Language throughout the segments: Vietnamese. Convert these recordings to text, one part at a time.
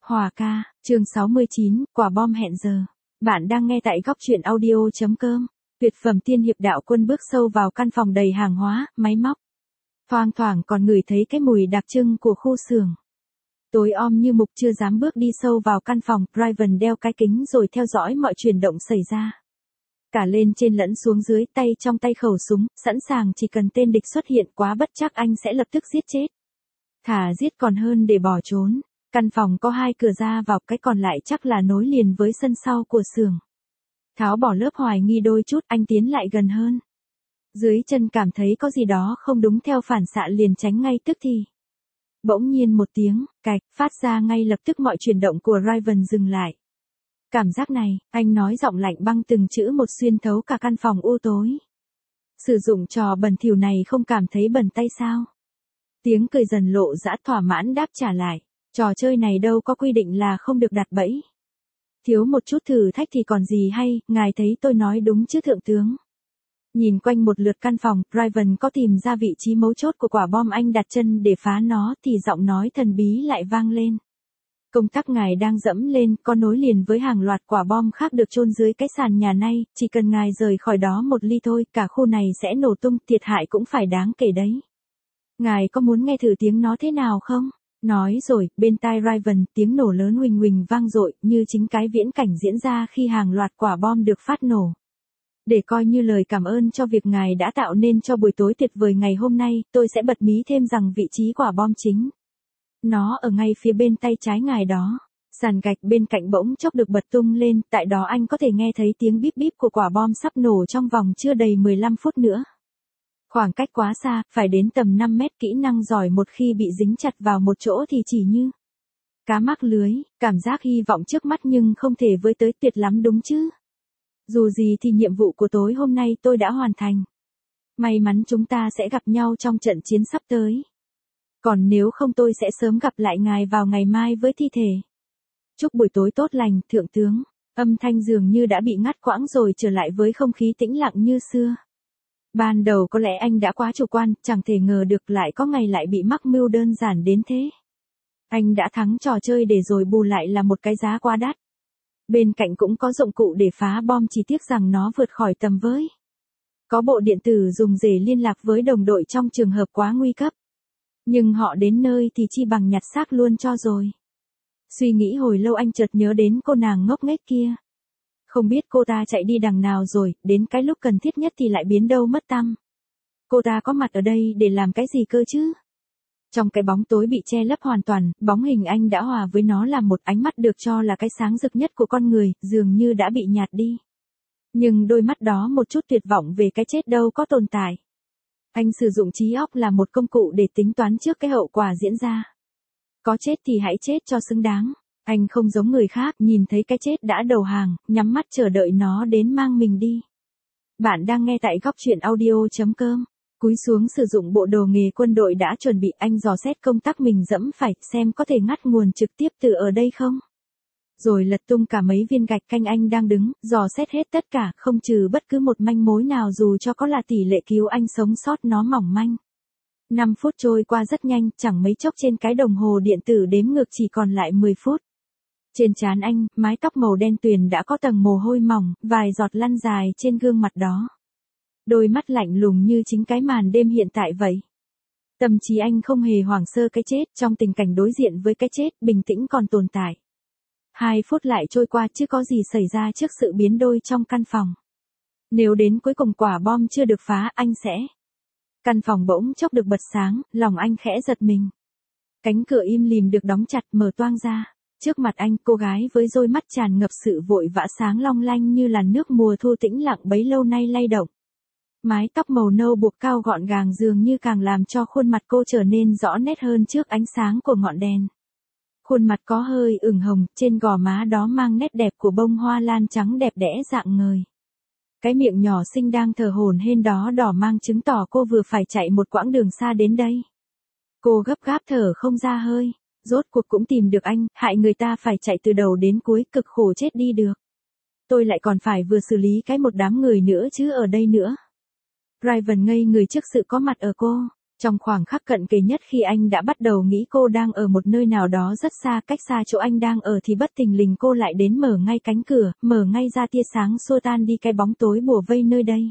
Hòa ca, chương 69, quả bom hẹn giờ. Bạn đang nghe tại góc truyện audio.com. Tuyệt phẩm tiên hiệp đạo quân bước sâu vào căn phòng đầy hàng hóa, máy móc. Thoang thoảng còn ngửi thấy cái mùi đặc trưng của khu xưởng. Tối om như mục chưa dám bước đi sâu vào căn phòng, Raven đeo cái kính rồi theo dõi mọi chuyển động xảy ra. Cả lên trên lẫn xuống dưới, tay trong tay khẩu súng, sẵn sàng chỉ cần tên địch xuất hiện quá bất chắc anh sẽ lập tức giết chết. Thà giết còn hơn để bỏ trốn. Căn phòng có 2 cửa ra vào, cái còn lại chắc là nối liền với sân sau của xưởng. Tháo bỏ lớp hoài nghi đôi chút, anh tiến lại gần hơn. Dưới chân cảm thấy có gì đó không đúng, theo phản xạ liền tránh ngay tức thì. Bỗng nhiên một tiếng, cạch, phát ra ngay lập tức, mọi chuyển động của Raven dừng lại. Cảm giác này, anh nói giọng lạnh băng từng chữ một xuyên thấu cả căn phòng u tối. Sử dụng trò bẩn thỉu này không cảm thấy bẩn tay sao? Tiếng cười dần lộ dã thỏa mãn đáp trả lại. Trò chơi này đâu có quy định là không được đặt bẫy. Thiếu một chút thử thách thì còn gì hay, ngài thấy tôi nói đúng chứ thượng tướng. Nhìn quanh một lượt căn phòng, Raven có tìm ra vị trí mấu chốt của quả bom anh đặt chân để phá nó thì giọng nói thần bí lại vang lên. Công tắc ngài đang dẫm lên có nối liền với hàng loạt quả bom khác được chôn dưới cái sàn nhà này, chỉ cần ngài rời khỏi đó một ly thôi, cả khu này sẽ nổ tung, thiệt hại cũng phải đáng kể đấy. Ngài có muốn nghe thử tiếng nó thế nào không? Nói rồi, bên tai Raven, tiếng nổ lớn huỳnh huỳnh vang dội, như chính cái viễn cảnh diễn ra khi hàng loạt quả bom được phát nổ. Để coi như lời cảm ơn cho việc ngài đã tạo nên cho buổi tối tuyệt vời ngày hôm nay, tôi sẽ bật mí thêm rằng vị trí quả bom chính. Nó ở ngay phía bên tay trái ngài đó. Sàn gạch bên cạnh bỗng chốc được bật tung lên, tại đó anh có thể nghe thấy tiếng bíp bíp của quả bom sắp nổ trong vòng chưa đầy 15 phút nữa. Khoảng cách quá xa, phải đến tầm 5 mét, kỹ năng giỏi một khi bị dính chặt vào một chỗ thì chỉ như cá mắc lưới, cảm giác hy vọng trước mắt nhưng không thể với tới, tuyệt lắm đúng chứ. Dù gì thì nhiệm vụ của tối hôm nay tôi đã hoàn thành. May mắn chúng ta sẽ gặp nhau trong trận chiến sắp tới. Còn nếu không tôi sẽ sớm gặp lại ngài vào ngày mai với thi thể. Chúc buổi tối tốt lành, thượng tướng. Âm thanh dường như đã bị ngắt quãng rồi trở lại với không khí tĩnh lặng như xưa. Ban đầu có lẽ anh đã quá chủ quan, chẳng thể ngờ được lại có ngày lại bị mắc mưu đơn giản đến thế. Anh đã thắng trò chơi để rồi bù lại là một cái giá quá đắt. Bên cạnh cũng có dụng cụ để phá bom, chỉ tiếc rằng nó vượt khỏi tầm với. Có bộ điện tử dùng để liên lạc với đồng đội trong trường hợp quá nguy cấp. Nhưng họ đến nơi thì chi bằng nhặt xác luôn cho rồi. Suy nghĩ hồi lâu anh chợt nhớ đến cô nàng ngốc nghếch kia. Không biết cô ta chạy đi đằng nào rồi, đến cái lúc cần thiết nhất thì lại biến đâu mất tăm. Cô ta có mặt ở đây để làm cái gì cơ chứ? Trong cái bóng tối bị che lấp hoàn toàn, bóng hình anh đã hòa với nó là một ánh mắt được cho là cái sáng rực nhất của con người, dường như đã bị nhạt đi. Nhưng đôi mắt đó một chút tuyệt vọng về cái chết đâu có tồn tại. Anh sử dụng trí óc là một công cụ để tính toán trước cái hậu quả diễn ra. Có chết thì hãy chết cho xứng đáng. Anh không giống người khác, nhìn thấy cái chết đã đầu hàng, nhắm mắt chờ đợi nó đến mang mình đi. Bạn đang nghe tại góc truyện audio.com. Cúi xuống sử dụng bộ đồ nghề quân đội đã chuẩn bị, anh dò xét công tắc mình dẫm phải, xem có thể ngắt nguồn trực tiếp từ ở đây không. Rồi lật tung cả mấy viên gạch canh anh đang đứng, dò xét hết tất cả, không trừ bất cứ một manh mối nào dù cho có là tỷ lệ cứu anh sống sót nó mỏng manh. 5 phút trôi qua rất nhanh, chẳng mấy chốc trên cái đồng hồ điện tử đếm ngược chỉ còn lại 10 phút. Trên trán anh, mái tóc màu đen tuyền đã có tầng mồ hôi mỏng, vài giọt lăn dài trên gương mặt đó. Đôi mắt lạnh lùng như chính cái màn đêm hiện tại vậy. Tâm trí anh không hề hoảng sơ cái chết, trong tình cảnh đối diện với cái chết, bình tĩnh còn tồn tại. 2 phút lại trôi qua chứ có gì xảy ra trước sự biến đôi trong căn phòng. Nếu đến cuối cùng quả bom chưa được phá, anh sẽ... Căn phòng bỗng chốc được bật sáng, lòng anh khẽ giật mình. Cánh cửa im lìm được đóng chặt, mở toang ra. Trước mặt anh, cô gái với đôi mắt tràn ngập sự vội vã sáng long lanh như làn nước mùa thu tĩnh lặng bấy lâu nay lay động. Mái tóc màu nâu buộc cao gọn gàng dường như càng làm cho khuôn mặt cô trở nên rõ nét hơn trước ánh sáng của ngọn đèn. Khuôn mặt có hơi ửng hồng, trên gò má đó mang nét đẹp của bông hoa lan trắng đẹp đẽ rạng ngời. Cái miệng nhỏ xinh đang thở hổn hển đó đỏ mang chứng tỏ cô vừa phải chạy một quãng đường xa đến đây. Cô gấp gáp thở không ra hơi, rốt cuộc cũng tìm được anh, hại người ta phải chạy từ đầu đến cuối, cực khổ chết đi được. Tôi lại còn phải vừa xử lý một đám người nữa chứ ở đây nữa. Raven ngây người trước sự có mặt ở cô. Trong khoảng khắc cận kề nhất khi anh đã bắt đầu nghĩ cô đang ở một nơi nào đó rất xa, cách xa chỗ anh đang ở thì bất thình lình cô lại đến mở ngay cánh cửa, mở ngay ra tia sáng xua tan đi cái bóng tối bủa vây nơi đây.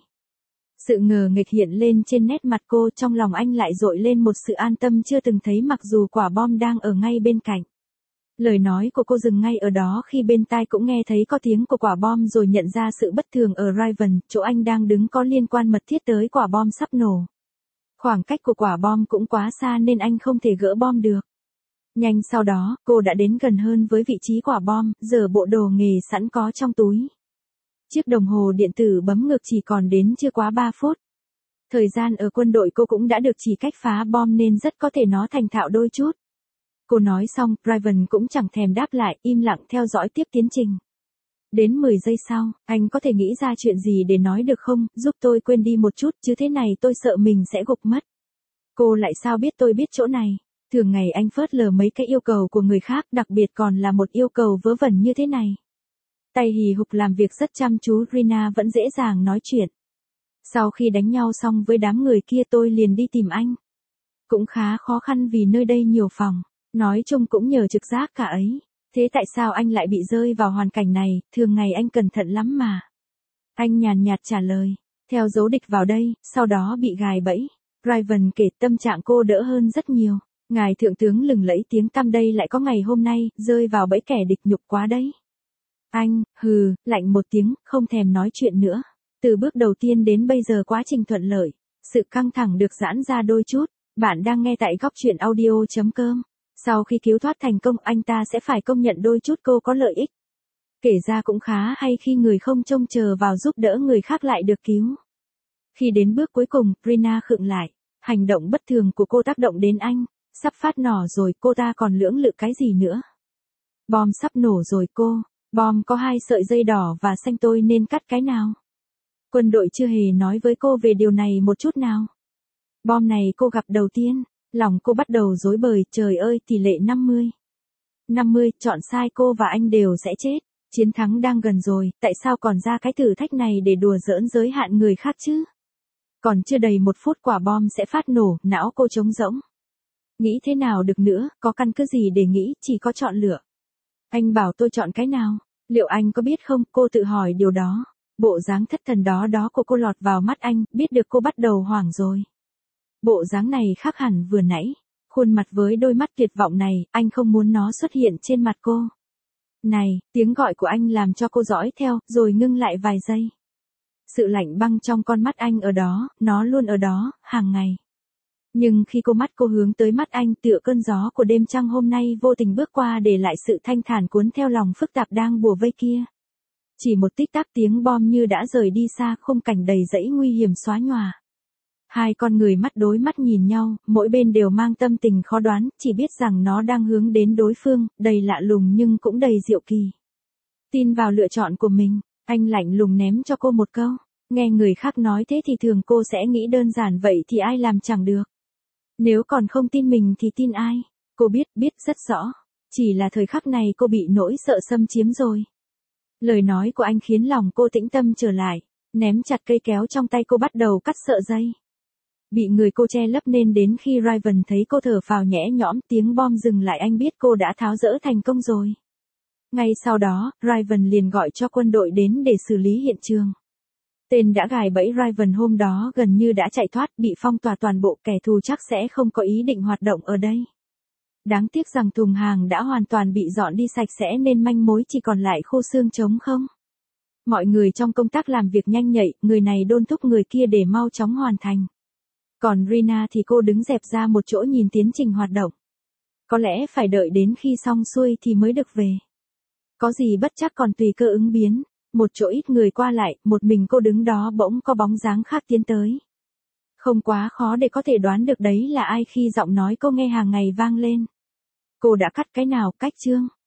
Sự ngờ nghịch hiện lên trên nét mặt cô, trong lòng anh lại dội lên một sự an tâm chưa từng thấy mặc dù quả bom đang ở ngay bên cạnh. Lời nói của cô dừng ngay ở đó khi bên tai cũng nghe thấy có tiếng của quả bom rồi nhận ra sự bất thường ở Raven, chỗ anh đang đứng có liên quan mật thiết tới quả bom sắp nổ. Khoảng cách của quả bom cũng quá xa nên anh không thể gỡ bom được. Nhanh sau đó, cô đã đến gần hơn với vị trí quả bom, giở bộ đồ nghề sẵn có trong túi. Chiếc đồng hồ điện tử bấm ngược chỉ còn đến chưa quá 3 phút. Thời gian ở quân đội cô cũng đã được chỉ cách phá bom nên rất có thể nó thành thạo đôi chút. Cô nói xong, Raven cũng chẳng thèm đáp lại, im lặng theo dõi tiếp tiến trình. Đến 10 giây sau, anh có thể nghĩ ra chuyện gì để nói được không, giúp tôi quên đi một chút chứ thế này tôi sợ mình sẽ gục mất. Cô lại sao biết tôi biết chỗ này? Thường ngày anh phớt lờ mấy cái yêu cầu của người khác, đặc biệt còn là một yêu cầu vớ vẩn như thế này. Tay hì hục làm việc rất chăm chú, Rina vẫn dễ dàng nói chuyện. Sau khi đánh nhau xong với đám người kia tôi liền đi tìm anh. Cũng khá khó khăn vì nơi đây nhiều phòng, nói chung cũng nhờ trực giác cả ấy. Thế tại sao anh lại bị rơi vào hoàn cảnh này, thường ngày anh cẩn thận lắm mà. Anh nhàn nhạt trả lời, theo dấu địch vào đây, sau đó bị gài bẫy. Raven kể tâm trạng cô đỡ hơn rất nhiều. Ngài thượng tướng lừng lẫy tiếng tăm đây lại có ngày hôm nay, rơi vào bẫy kẻ địch nhục quá đấy. Anh, lạnh một tiếng, không thèm nói chuyện nữa. Từ bước đầu tiên đến bây giờ quá trình thuận lợi, sự căng thẳng được giãn ra đôi chút. Bạn đang nghe tại góc truyện audio.com. Sau khi cứu thoát thành công, anh ta sẽ phải công nhận đôi chút cô có lợi ích. Kể ra cũng khá hay khi người không trông chờ vào giúp đỡ người khác lại được cứu. Khi đến bước cuối cùng, Rina khựng lại. Hành động bất thường của cô tác động đến anh. Sắp phát nỏ rồi, cô ta còn lưỡng lự cái gì nữa? Bom sắp nổ rồi cô. Bom có 2 sợi dây đỏ và xanh, tôi nên cắt cái nào? Quân đội chưa hề nói với cô về điều này một chút nào. Bom này cô gặp đầu tiên. Lòng cô bắt đầu rối bời, trời ơi, tỷ lệ 50. 50, chọn sai cô và anh đều sẽ chết. Chiến thắng đang gần rồi, tại sao còn ra cái thử thách này để đùa giỡn giới hạn người khác chứ? Còn chưa đầy 1 phút quả bom sẽ phát nổ, não cô trống rỗng. Nghĩ thế nào được nữa, có căn cứ gì để nghĩ, chỉ có chọn lựa. Anh bảo tôi chọn cái nào? Liệu anh có biết không, cô tự hỏi điều đó. Bộ dáng thất thần đó của cô lọt vào mắt anh, biết được cô bắt đầu hoảng rồi. Bộ dáng này khác hẳn vừa nãy. Khuôn mặt với đôi mắt tuyệt vọng này, anh không muốn nó xuất hiện trên mặt cô. Này, tiếng gọi của anh làm cho cô dõi theo, rồi ngưng lại vài giây. Sự lạnh băng trong con mắt anh ở đó, nó luôn ở đó, hàng ngày. Nhưng khi mắt cô hướng tới mắt anh tựa cơn gió của đêm trăng hôm nay vô tình bước qua để lại sự thanh thản cuốn theo lòng phức tạp đang bủa vây kia. Chỉ một tích tắc tiếng bom như đã rời đi xa, khung cảnh đầy rẫy nguy hiểm xóa nhòa. Hai con người mắt đối mắt nhìn nhau, mỗi bên đều mang tâm tình khó đoán, chỉ biết rằng nó đang hướng đến đối phương, đầy lạ lùng nhưng cũng đầy diệu kỳ. Tin vào lựa chọn của mình, anh lạnh lùng ném cho cô một câu. Nghe người khác nói thế thì thường cô sẽ nghĩ đơn giản vậy thì ai làm chẳng được. Nếu còn không tin mình thì tin ai? Cô biết rất rõ. Chỉ là thời khắc này cô bị nỗi sợ xâm chiếm rồi. Lời nói của anh khiến lòng cô tĩnh tâm trở lại. Ném chặt cây kéo trong tay cô bắt đầu cắt sợi dây. Bị người cô che lấp nên đến khi Raven thấy cô thở phào nhẹ nhõm, tiếng bom dừng lại, anh biết cô đã tháo dỡ thành công rồi. Ngay sau đó, Raven liền gọi cho quân đội đến để xử lý hiện trường. Tên đã gài bẫy Raven hôm đó gần như đã chạy thoát, bị phong tỏa toàn bộ, kẻ thù chắc sẽ không có ý định hoạt động ở đây. Đáng tiếc rằng thùng hàng đã hoàn toàn bị dọn đi sạch sẽ nên manh mối chỉ còn lại khu xương trống không. Mọi người trong công tác làm việc nhanh nhạy, người này đôn thúc người kia để mau chóng hoàn thành. Còn Rina thì cô đứng dẹp ra một chỗ nhìn tiến trình hoạt động. Có lẽ phải đợi đến khi xong xuôi thì mới được về. Có gì bất chắc còn tùy cơ ứng biến. Một chỗ ít người qua lại, một mình cô đứng đó bỗng có bóng dáng khác tiến tới. Không quá khó để có thể đoán được đấy là ai khi giọng nói cô nghe hàng ngày vang lên. Cô đã cắt cái nào, cách chương?